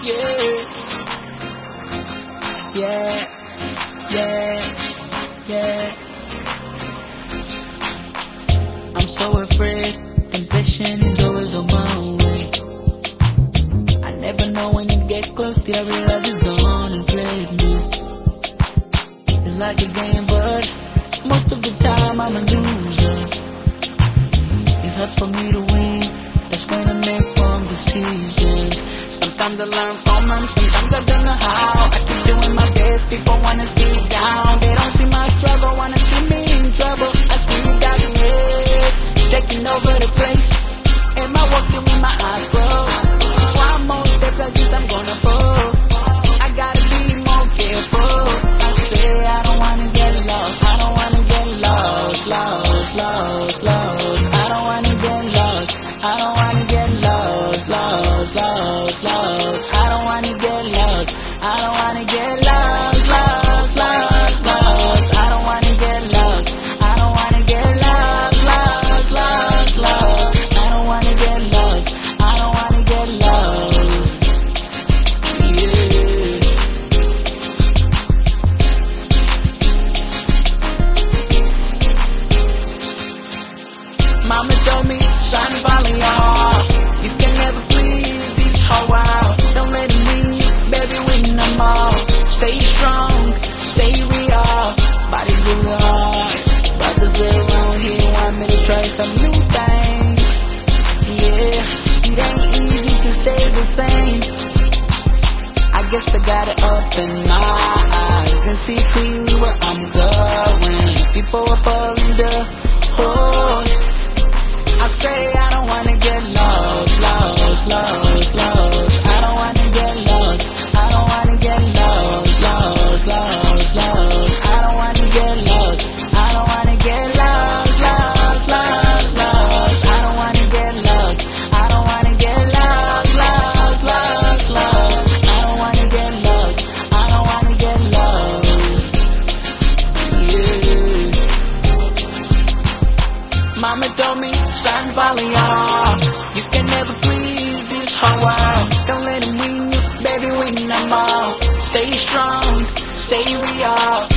Yeah, yeah, yeah, yeah. I'm so afraid, temptation is always on my way. I never know when you get close till I realize it's gone and played me. It's like a game, but most of the time I'm a loser. It's hard for me to win, that's when I make wrong decisions. Sometimes I learn from them, sometimes I don't know how. I keep doing my best, people wanna see me down. They don't see my struggle, wanna see me in trouble. I see you got the head, taking over the place. Am I walking with my eyes closed? One more step like this, I'm gonna fall. I gotta be more careful. I say I don't wanna get lost, I don't wanna get lost, lost, lost, lost. I don't wanna get lost, I don't wanna get lost, lost, lost, lost. I don't wanna get lost, I don't wanna get lost, lost, lost, lost. I don't wanna get lost, I don't wanna get lost, lost, lost, lost. I don't wanna get lost, I don't wanna get lost. Yeah. Mama told me, son, follow y'all. You can never please this whole world. Don't let them win you, baby, win them all. Stay strong, stay real. Body's really hard. Brothers around here want me to try some new things. Yeah, it ain't easy to stay the same. I guess I gotta open my eyes and see clearly where I'm going. People are falling the hole. I say I don't wanna get lost, lost, lost, lost. I don't wanna get lost, I don't wanna get lost, lost, lost, lost. I don't wanna get lost, I don't wanna get lost, lost, lost, lost. I don't wanna get lost, I don't wanna get lost, lost, lost, lost. I don't wanna get lost, I don't wanna get lost. Yeah. Mama told me, son, follow y'all. You can never please this whole world. Don't let them win you, baby, win them all. Stay strong, stay real.